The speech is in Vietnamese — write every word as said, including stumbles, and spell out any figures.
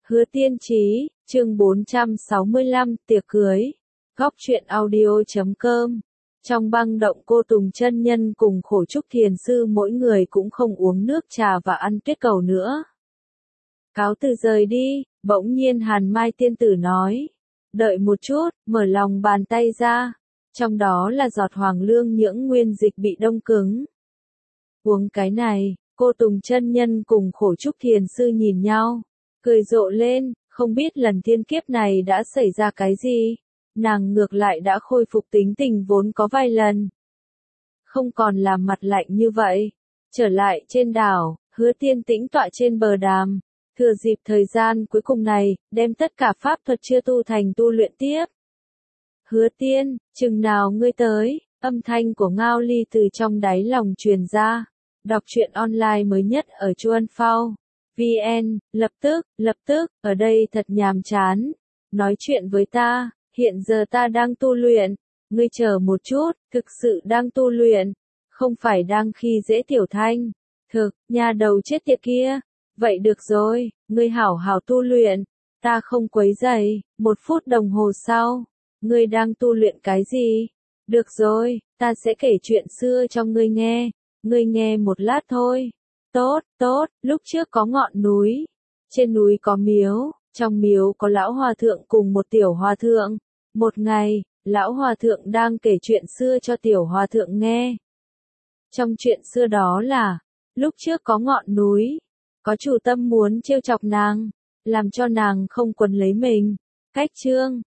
Hứa Tiên Chí, chương bốn trăm sáu mươi lăm, tiệc cưới. Góc truyện audio chấm com. Trong băng động Cô Tùng chân nhân cùng Khổ Trúc thiền sư mỗi người cũng không uống nước trà và ăn tuyết cầu nữa. Cáo từ rời đi, bỗng nhiên Hàn Mai tiên tử nói. Đợi một chút, mở lòng bàn tay ra. Trong đó là giọt hoàng lương nhưỡng nguyên dịch bị đông cứng. Uống cái này, Cô Tùng chân nhân cùng Khổ Trúc thiền sư nhìn nhau. Cười rộ lên, không biết lần thiên kiếp này đã xảy ra cái gì. Nàng ngược lại đã khôi phục tính tình vốn có vài lần. Không còn làm mặt lạnh như vậy. Trở lại trên đảo, Hứa Tiên tĩnh tọa trên bờ đàm. Thừa dịp thời gian cuối cùng này, đem tất cả pháp thuật chưa tu thành tu luyện tiếp. Hứa Tiên, chừng nào ngươi tới, âm thanh của Ngao Ly từ trong đáy lòng truyền ra. Đọc truyện online mới nhất ở Chuan Phao. vê en, lập tức, lập tức, ở đây thật nhàm chán. Nói chuyện với ta, hiện giờ ta đang tu luyện. Ngươi chờ một chút, thực sự đang tu luyện. Không phải đang khi dễ Tiểu Thanh. Thực, nhà đầu chết tiệt kia. Vậy được rồi, ngươi hảo hảo tu luyện. Ta không quấy rầy. Một phút đồng hồ sau. Ngươi đang tu luyện cái gì? Được rồi, ta sẽ kể chuyện xưa cho ngươi nghe. Ngươi nghe một lát thôi. Tốt, tốt, lúc trước có ngọn núi. Trên núi có miếu, trong miếu có lão hòa thượng cùng một tiểu hòa thượng. Một ngày, lão hòa thượng đang kể chuyện xưa cho tiểu hòa thượng nghe. Trong chuyện xưa đó là, lúc trước có ngọn núi, có chủ tâm muốn trêu chọc nàng, làm cho nàng không quấn lấy mình. Cách chương,